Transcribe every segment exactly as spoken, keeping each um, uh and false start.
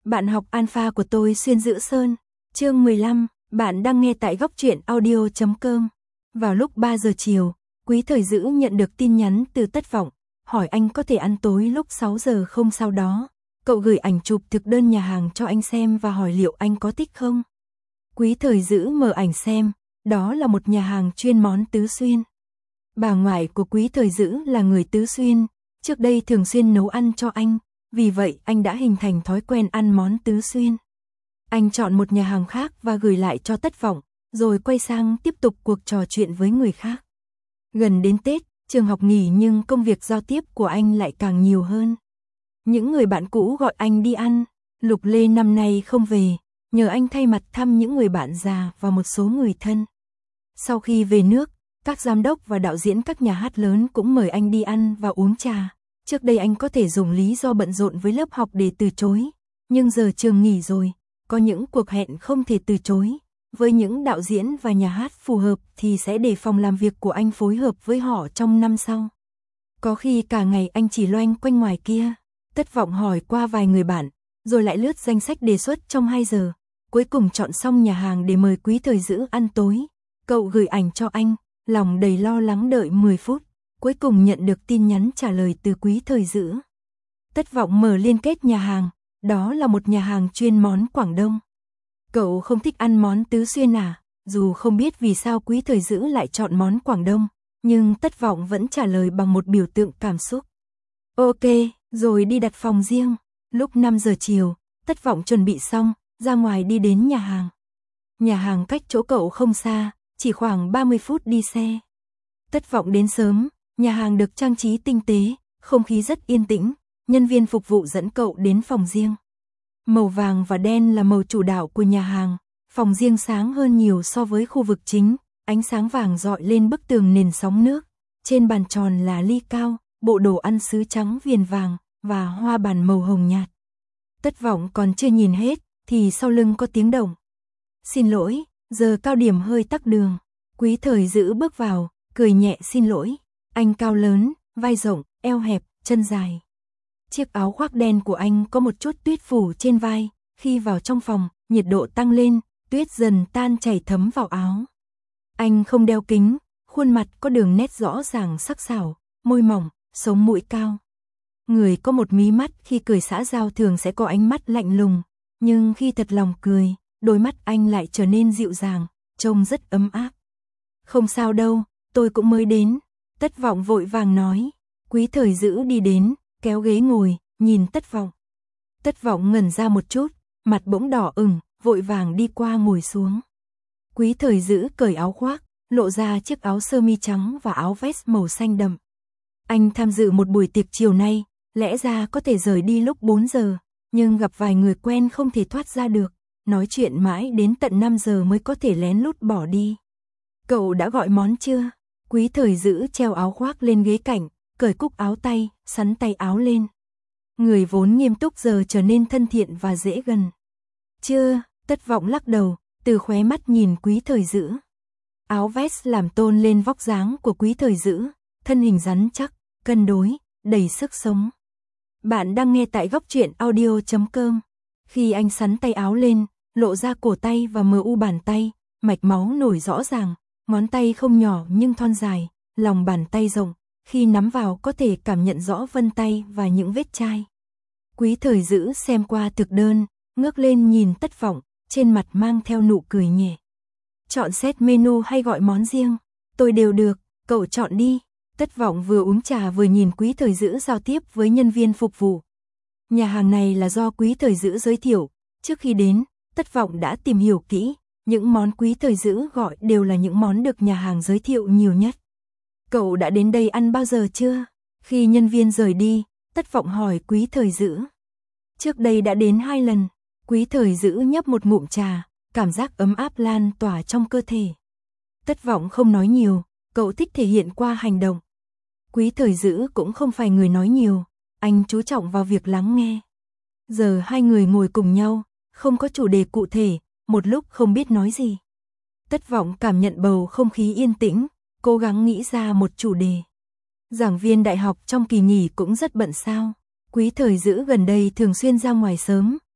Bạn học alpha của tôi xuyên Giữ Sơn. Chương mười lăm, bạn đang nghe tại góc truyện audio chấm com. Vào lúc ba giờ chiều, Quý Thời Dữ nhận được tin nhắn từ Tất Vọng, hỏi anh có thể ăn tối lúc sáu giờ không. Sau đó, cậu gửi ảnh chụp thực đơn nhà hàng cho anh xem và hỏi liệu anh có thích không. Quý Thời Dữ mở ảnh xem, đó là một nhà hàng chuyên món Tứ Xuyên. Bà ngoại của Quý Thời Dữ là người Tứ Xuyên, trước đây thường xuyên nấu ăn cho anh, vì vậy anh đã hình thành thói quen ăn món Tứ Xuyên. Anh chọn một nhà hàng khác và gửi lại cho Tất Vọng, rồi quay sang tiếp tục cuộc trò chuyện với người khác. Gần đến Tết, trường học nghỉ nhưng công việc giao tiếp của anh lại càng nhiều hơn. Những người bạn cũ gọi anh đi ăn, Lục Lê năm nay không về, nhờ anh thay mặt thăm những người bạn già và một số người thân. Sau khi về nước, các giám đốc và đạo diễn các nhà hát lớn cũng mời anh đi ăn và uống trà. Trước đây anh có thể dùng lý do bận rộn với lớp học để từ chối, nhưng giờ trường nghỉ rồi, có những cuộc hẹn không thể từ chối. Với những đạo diễn và nhà hát phù hợp thì sẽ để phòng làm việc của anh phối hợp với họ trong năm sau. Có khi cả ngày anh chỉ loanh quanh ngoài kia. Tất Vọng hỏi qua vài người bạn, rồi lại lướt danh sách đề xuất trong hai giờ. Cuối cùng chọn xong nhà hàng để mời Quý Thời Dữ ăn tối. Cậu gửi ảnh cho anh, lòng đầy lo lắng đợi mười phút. Cuối cùng nhận được tin nhắn trả lời từ Quý Thời Dữ. Tất Vọng mở liên kết nhà hàng, đó là một nhà hàng chuyên món Quảng Đông. Cậu không thích ăn món Tứ Xuyên à? Dù không biết vì sao Quý Thời Dữ lại chọn món Quảng Đông, nhưng Tất Vọng vẫn trả lời bằng một biểu tượng cảm xúc. Ok, rồi đi đặt phòng riêng. Lúc năm giờ chiều, Tất Vọng chuẩn bị xong, ra ngoài đi đến nhà hàng. Nhà hàng cách chỗ cậu không xa, chỉ khoảng ba mươi phút đi xe. Tất Vọng đến sớm, nhà hàng được trang trí tinh tế, không khí rất yên tĩnh, nhân viên phục vụ dẫn cậu đến phòng riêng. Màu vàng và đen là màu chủ đạo của nhà hàng, phòng riêng sáng hơn nhiều so với khu vực chính, ánh sáng vàng rọi lên bức tường nền sóng nước, trên bàn tròn là ly cao, bộ đồ ăn sứ trắng viền vàng và hoa bàn màu hồng nhạt. Tất Vọng còn chưa nhìn hết thì sau lưng có tiếng động. Xin lỗi, giờ cao điểm hơi tắc đường. Quý Thời Dữ bước vào, cười nhẹ xin lỗi. Anh cao lớn, vai rộng, eo hẹp, chân dài. Chiếc áo khoác đen của anh có một chút tuyết phủ trên vai, khi vào trong phòng, nhiệt độ tăng lên, tuyết dần tan chảy thấm vào áo. Anh không đeo kính, khuôn mặt có đường nét rõ ràng sắc sảo, môi mỏng, sống mũi cao. Người có một mí mắt khi cười xã giao thường sẽ có ánh mắt lạnh lùng, nhưng khi thật lòng cười, đôi mắt anh lại trở nên dịu dàng, trông rất ấm áp. Không sao đâu, tôi cũng mới đến. Tất Vọng vội vàng nói. Quý Thời Dữ đi đến, kéo ghế ngồi, nhìn Tất Vọng. Tất Vọng ngẩn ra một chút, mặt bỗng đỏ ửng, vội vàng đi qua ngồi xuống. Quý Thời Dữ cởi áo khoác, lộ ra chiếc áo sơ mi trắng và áo vest màu xanh đậm. Anh tham dự một buổi tiệc chiều nay, lẽ ra có thể rời đi lúc bốn giờ, nhưng gặp vài người quen không thể thoát ra được, nói chuyện mãi đến tận năm giờ mới có thể lén lút bỏ đi. Cậu đã gọi món chưa? Quý Thời Dữ treo áo khoác lên ghế cạnh, cởi cúc áo tay, sắn tay áo lên. Người vốn nghiêm túc giờ trở nên thân thiện và dễ gần. Chưa, Tất Vọng lắc đầu, từ khóe mắt nhìn Quý Thời Dữ. Áo vest làm tôn lên vóc dáng của Quý Thời Dữ, thân hình rắn chắc, cân đối, đầy sức sống. Bạn đang nghe tại góc truyện audio chấm com. Khi anh sắn tay áo lên, lộ ra cổ tay và mờ u bàn tay, mạch máu nổi rõ ràng, ngón tay không nhỏ nhưng thon dài, lòng bàn tay rộng, khi nắm vào có thể cảm nhận rõ vân tay và những vết chai. Quý Thời Dữ xem qua thực đơn, ngước lên nhìn Tất Vọng, trên mặt mang theo nụ cười nhẹ. Chọn set menu hay gọi món riêng? Tôi đều được, cậu chọn đi. Tất Vọng vừa uống trà vừa nhìn Quý Thời Dữ giao tiếp với nhân viên phục vụ. Nhà hàng này là do Quý Thời Dữ giới thiệu, trước khi đến, Tất Vọng đã tìm hiểu kỹ, những món Quý Thời Dữ gọi đều là những món được nhà hàng giới thiệu nhiều nhất. Cậu đã đến đây ăn bao giờ chưa? Khi nhân viên rời đi, Tất Vọng hỏi Quý Thời Dữ. Trước đây đã đến hai lần. Quý Thời Dữ nhấp một ngụm trà, cảm giác ấm áp lan tỏa trong cơ thể. Tất Vọng không nói nhiều, cậu thích thể hiện qua hành động. Quý Thời Dữ cũng không phải người nói nhiều, anh chú trọng vào việc lắng nghe. Giờ hai người ngồi cùng nhau, không có chủ đề cụ thể, một lúc không biết nói gì. Tất Vọng cảm nhận bầu không khí yên tĩnh, cố gắng nghĩ ra một chủ đề. Giảng viên đại học trong kỳ nghỉ cũng rất bận sao? Quý Thời Dữ gần đây thường xuyên ra ngoài sớm,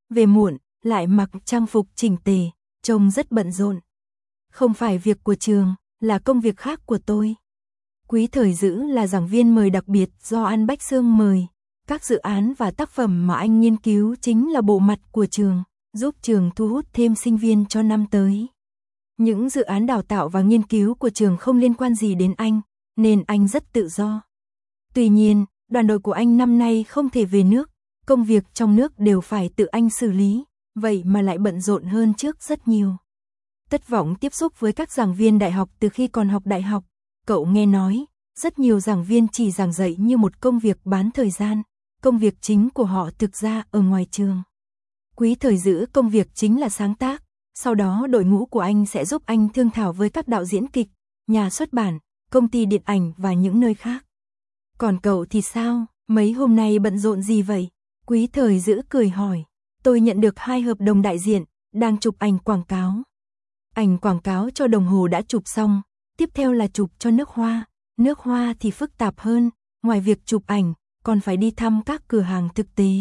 về muộn, lại mặc trang phục chỉnh tề, trông rất bận rộn. Không phải việc của trường, là công việc khác của tôi. Quý Thời Dữ là giảng viên mời đặc biệt do An Bách Sương mời. Các dự án và tác phẩm mà anh nghiên cứu chính là bộ mặt của trường, giúp trường thu hút thêm sinh viên cho năm tới. Những dự án đào tạo và nghiên cứu của trường không liên quan gì đến anh, nên anh rất tự do. Tuy nhiên, đoàn đội của anh năm nay không thể về nước, công việc trong nước đều phải tự anh xử lý, vậy mà lại bận rộn hơn trước rất nhiều. Tất Vọng tiếp xúc với các giảng viên đại học từ khi còn học đại học, cậu nghe nói, rất nhiều giảng viên chỉ giảng dạy như một công việc bán thời gian, công việc chính của họ thực ra ở ngoài trường. Quý Thời Dữ công việc chính là sáng tác, sau đó đội ngũ của anh sẽ giúp anh thương thảo với các đạo diễn kịch, nhà xuất bản, công ty điện ảnh và những nơi khác. Còn cậu thì sao, mấy hôm nay bận rộn gì vậy? Quý Thời Dữ cười hỏi. Tôi nhận được hai hợp đồng đại diện, đang chụp ảnh quảng cáo. Ảnh quảng cáo cho đồng hồ đã chụp xong, tiếp theo là chụp cho nước hoa. Nước hoa thì phức tạp hơn, ngoài việc chụp ảnh, còn phải đi thăm các cửa hàng thực tế.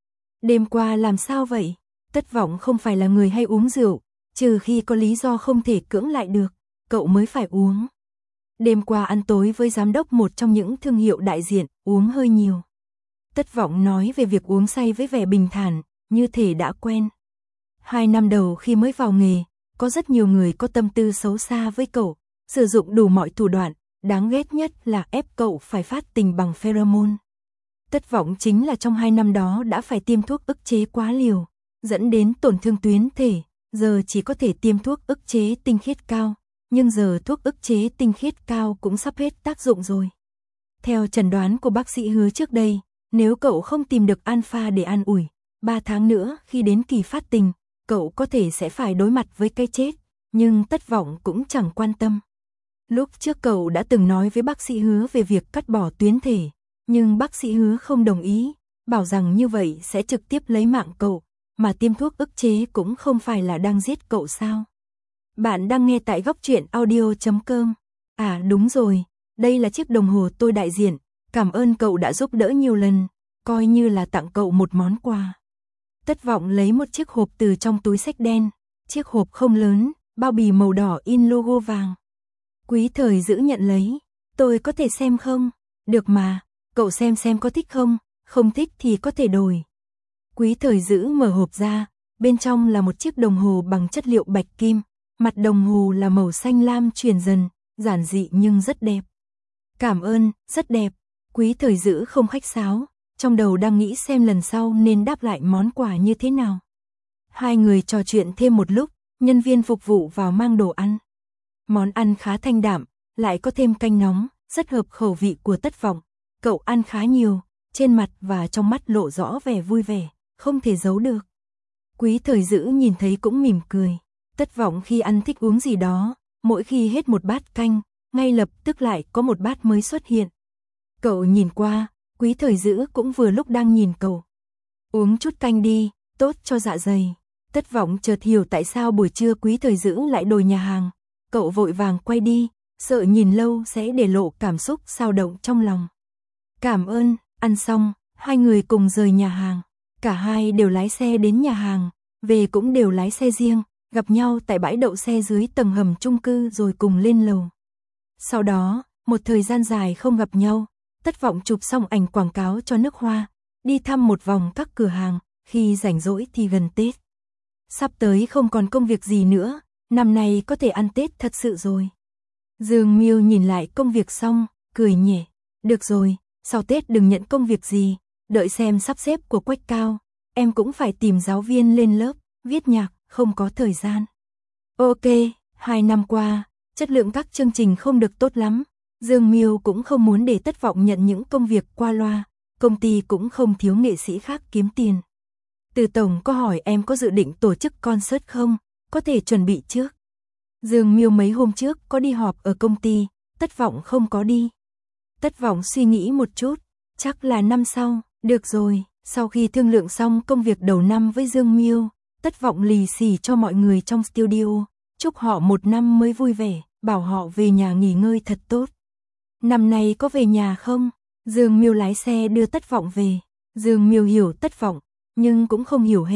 Đêm qua làm sao vậy? Tất Vọng không phải là người hay uống rượu, trừ khi có lý do không thể cưỡng lại được, cậu mới phải uống. Đêm qua ăn tối với giám đốc một trong những thương hiệu đại diện, uống hơi nhiều. Tất Vọng nói về việc uống say với vẻ bình thản, như thể đã quen. Hai năm đầu khi mới vào nghề, có rất nhiều người có tâm tư xấu xa với cậu, sử dụng đủ mọi thủ đoạn, đáng ghét nhất là ép cậu phải phát tình bằng pheromone. Tất Vọng chính là trong hai năm đó đã phải tiêm thuốc ức chế quá liều, dẫn đến tổn thương tuyến thể, giờ chỉ có thể tiêm thuốc ức chế tinh khiết cao, nhưng giờ thuốc ức chế tinh khiết cao cũng sắp hết tác dụng rồi. Theo chẩn đoán của bác sĩ Hứa trước đây, nếu cậu không tìm được alpha để an ủi, ba tháng nữa khi đến kỳ phát tình, cậu có thể sẽ phải đối mặt với cái chết, nhưng Tất Vọng cũng chẳng quan tâm. Lúc trước cậu đã từng nói với bác sĩ Hứa về việc cắt bỏ tuyến thể, nhưng bác sĩ Hứa không đồng ý, bảo rằng như vậy sẽ trực tiếp lấy mạng cậu, mà tiêm thuốc ức chế cũng không phải là đang giết cậu sao. Bạn đang nghe tại góc truyện audio chấm com. À đúng rồi, đây là chiếc đồng hồ tôi đại diện, cảm ơn cậu đã giúp đỡ nhiều lần, coi như là tặng cậu một món quà. Tất Vọng lấy một chiếc hộp từ trong túi xách đen, chiếc hộp không lớn, bao bì màu đỏ in logo vàng. Quý Thời Dữ nhận lấy, tôi có thể xem không? Được mà, cậu xem xem có thích không, không thích thì có thể đổi. Quý Thời Dữ mở hộp ra, bên trong là một chiếc đồng hồ bằng chất liệu bạch kim, mặt đồng hồ là màu xanh lam chuyển dần, giản dị nhưng rất đẹp. Cảm ơn, rất đẹp. Quý Thời Dữ không khách sáo, trong đầu đang nghĩ xem lần sau nên đáp lại món quà như thế nào. Hai người trò chuyện thêm một lúc, nhân viên phục vụ vào mang đồ ăn. Món ăn khá thanh đạm, lại có thêm canh nóng, rất hợp khẩu vị của Tất Vọng. Cậu ăn khá nhiều, trên mặt và trong mắt lộ rõ vẻ vui vẻ, không thể giấu được. Quý Thời Dữ nhìn thấy cũng mỉm cười. Tất Vọng khi ăn thích uống gì đó, mỗi khi hết một bát canh, ngay lập tức lại có một bát mới xuất hiện. Cậu nhìn qua, Quý Thời Dữ cũng vừa lúc đang nhìn cậu. Uống chút canh đi, tốt cho dạ dày. Tất Vọng chợt hiểu tại sao buổi trưa Quý Thời Dữ lại đổi nhà hàng. Cậu vội vàng quay đi, sợ nhìn lâu sẽ để lộ cảm xúc xao động trong lòng. Cảm ơn, ăn xong, hai người cùng rời nhà hàng. Cả hai đều lái xe đến nhà hàng, về cũng đều lái xe riêng, gặp nhau tại bãi đậu xe dưới tầng hầm chung cư rồi cùng lên lầu. Sau đó, một thời gian dài không gặp nhau, Tất Vọng chụp xong ảnh quảng cáo cho nước hoa, đi thăm một vòng các cửa hàng, khi rảnh rỗi thì gần Tết. Sắp tới không còn công việc gì nữa, năm nay có thể ăn Tết thật sự rồi. Dương Miêu nhìn lại công việc xong, cười nhẹ. Được rồi, sau Tết đừng nhận công việc gì, đợi xem sắp xếp của Quách Cao, em cũng phải tìm giáo viên lên lớp, viết nhạc, không có thời gian. Ok, hai năm qua, chất lượng các chương trình không được tốt lắm. Dương Miêu cũng không muốn để Tất Vọng nhận những công việc qua loa, công ty cũng không thiếu nghệ sĩ khác kiếm tiền. Từ tổng có hỏi em có dự định tổ chức concert không, có thể chuẩn bị trước. Dương Miêu mấy hôm trước có đi họp ở công ty, Tất Vọng không có đi. Tất Vọng suy nghĩ một chút, chắc là năm sau, được rồi, sau khi thương lượng xong công việc đầu năm với Dương Miêu, Tất Vọng lì xì cho mọi người trong studio, chúc họ một năm mới vui vẻ, bảo họ về nhà nghỉ ngơi thật tốt. Năm nay có về nhà không? Dương Miêu lái xe đưa Tất Vọng về. Dương Miêu hiểu Tất Vọng, nhưng cũng không hiểu hết.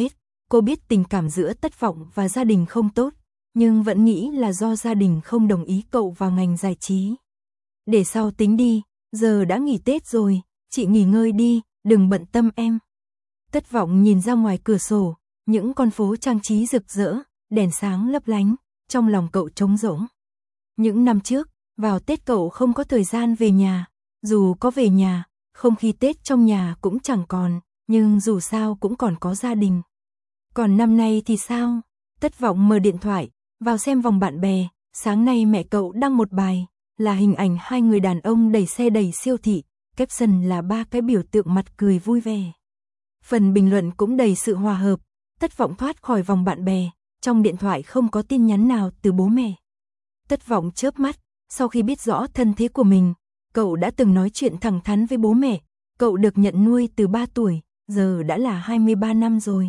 Cô biết tình cảm giữa Tất Vọng và gia đình không tốt, nhưng vẫn nghĩ là do gia đình không đồng ý cậu vào ngành giải trí. Để sau tính đi, giờ đã nghỉ Tết rồi, chị nghỉ ngơi đi, đừng bận tâm em. Tất Vọng nhìn ra ngoài cửa sổ, những con phố trang trí rực rỡ, đèn sáng lấp lánh, trong lòng cậu trống rỗng. Những năm trước, vào Tết cậu không có thời gian về nhà, dù có về nhà, không khí Tết trong nhà cũng chẳng còn, nhưng dù sao cũng còn có gia đình. Còn năm nay thì sao? Tất Vọng mở điện thoại, vào xem vòng bạn bè, sáng nay mẹ cậu đăng một bài, là hình ảnh hai người đàn ông đẩy xe đầy siêu thị, caption là ba cái biểu tượng mặt cười vui vẻ. Phần bình luận cũng đầy sự hòa hợp, Tất Vọng thoát khỏi vòng bạn bè, trong điện thoại không có tin nhắn nào từ bố mẹ. Tất Vọng chớp mắt, sau khi biết rõ thân thế của mình, cậu đã từng nói chuyện thẳng thắn với bố mẹ, cậu được nhận nuôi từ ba tuổi, giờ đã là hai mươi ba năm rồi.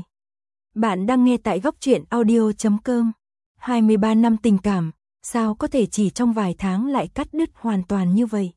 Bạn đang nghe tại góc truyện audio chấm com. hai mươi ba năm tình cảm, sao có thể chỉ trong vài tháng lại cắt đứt hoàn toàn như vậy?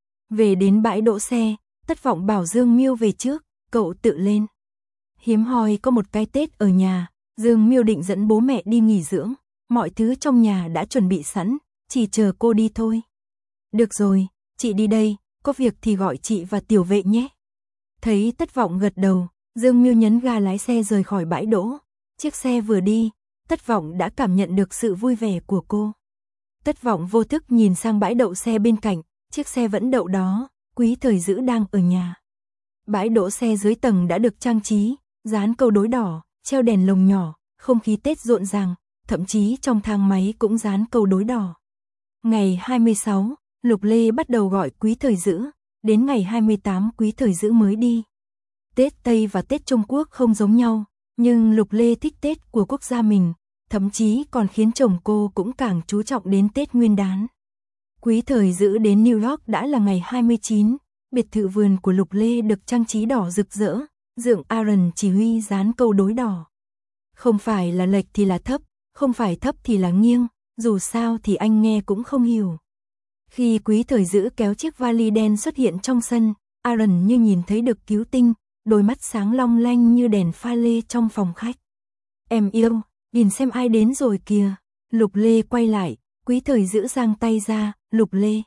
Về đến bãi đỗ xe, Tất Vọng bảo Dương Miêu về trước, cậu tự lên. Hiếm hoi có một cái Tết ở nhà, Dương Miêu định dẫn bố mẹ đi nghỉ dưỡng, mọi thứ trong nhà đã chuẩn bị sẵn, chỉ chờ cô đi thôi. Được rồi, chị đi đây, có việc thì gọi chị và Tiểu Vệ nhé. Thấy Tất Vọng gật đầu, Dương Miêu nhấn ga lái xe rời khỏi bãi đỗ. Chiếc xe vừa đi, Tất Vọng đã cảm nhận được sự vui vẻ của cô. Tất Vọng vô thức nhìn sang bãi đậu xe bên cạnh, chiếc xe vẫn đậu đó, Quý Thời Dữ đang ở nhà. Bãi đỗ xe dưới tầng đã được trang trí, dán câu đối đỏ, treo đèn lồng nhỏ, không khí Tết rộn ràng, thậm chí trong thang máy cũng dán câu đối đỏ. Ngày hai mươi sáu, Lục Lê bắt đầu gọi Quý Thời Dữ, đến ngày hai mươi tám Quý Thời Dữ mới đi. Tết Tây và Tết Trung Quốc không giống nhau, nhưng Lục Lê thích Tết của quốc gia mình, thậm chí còn khiến chồng cô cũng càng chú trọng đến Tết Nguyên đán. Quý Thời Dữ đến New York đã là ngày hai mươi chín, biệt thự vườn của Lục Lê được trang trí đỏ rực rỡ, dượng Aaron chỉ huy dán câu đối đỏ. Không phải là lệch thì là thấp, không phải thấp thì là nghiêng, dù sao thì anh nghe cũng không hiểu. Khi Quý Thời Dữ kéo chiếc vali đen xuất hiện trong sân, Aaron như nhìn thấy được cứu tinh, đôi mắt sáng long lanh như đèn pha lê trong phòng khách. Em yêu, nhìn xem ai đến rồi kìa. Lục Lê quay lại, Quý Thời Dữ giang tay ra, Lục Lê.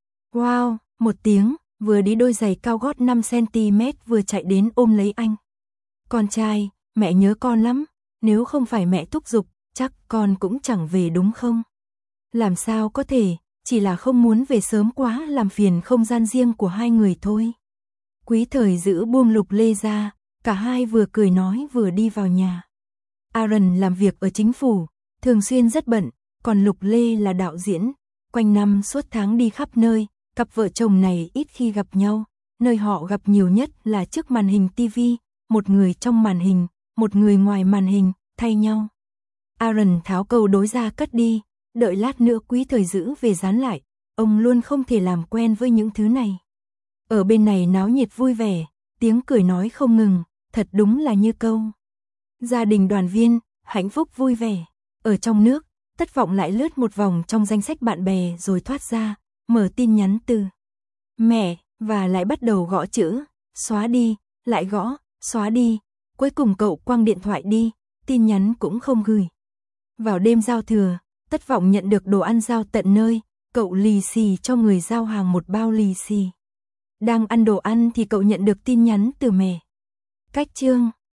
Wow, một tiếng, vừa đi đôi giày cao gót năm xăng ti mét vừa chạy đến ôm lấy anh. Con trai, mẹ nhớ con lắm, nếu không phải mẹ thúc giục, chắc con cũng chẳng về đúng không? Làm sao có thể, chỉ là không muốn về sớm quá làm phiền không gian riêng của hai người thôi. Quý Thời Dữ buông Lục Lê ra, cả hai vừa cười nói vừa đi vào nhà. Aaron làm việc ở chính phủ, thường xuyên rất bận, còn Lục Lê là đạo diễn, quanh năm suốt tháng đi khắp nơi, cặp vợ chồng này ít khi gặp nhau, nơi họ gặp nhiều nhất là trước màn hình ti vi, một người trong màn hình, một người ngoài màn hình, thay nhau. Aaron tháo câu đối ra cất đi, đợi lát nữa Quý Thời Dữ về dán lại, ông luôn không thể làm quen với những thứ này. Ở bên này náo nhiệt vui vẻ, tiếng cười nói không ngừng, thật đúng là như câu. Gia đình đoàn viên, hạnh phúc vui vẻ. Ở trong nước, Tất Vọng lại lướt một vòng trong danh sách bạn bè rồi thoát ra, mở tin nhắn từ mẹ, và lại bắt đầu gõ chữ, xóa đi, lại gõ, xóa đi. Cuối cùng cậu quăng điện thoại đi, tin nhắn cũng không gửi. Vào đêm giao thừa, Tất Vọng nhận được đồ ăn giao tận nơi, cậu lì xì cho người giao hàng một bao lì xì. Đang ăn đồ ăn thì cậu nhận được tin nhắn từ mẹ. Cách chương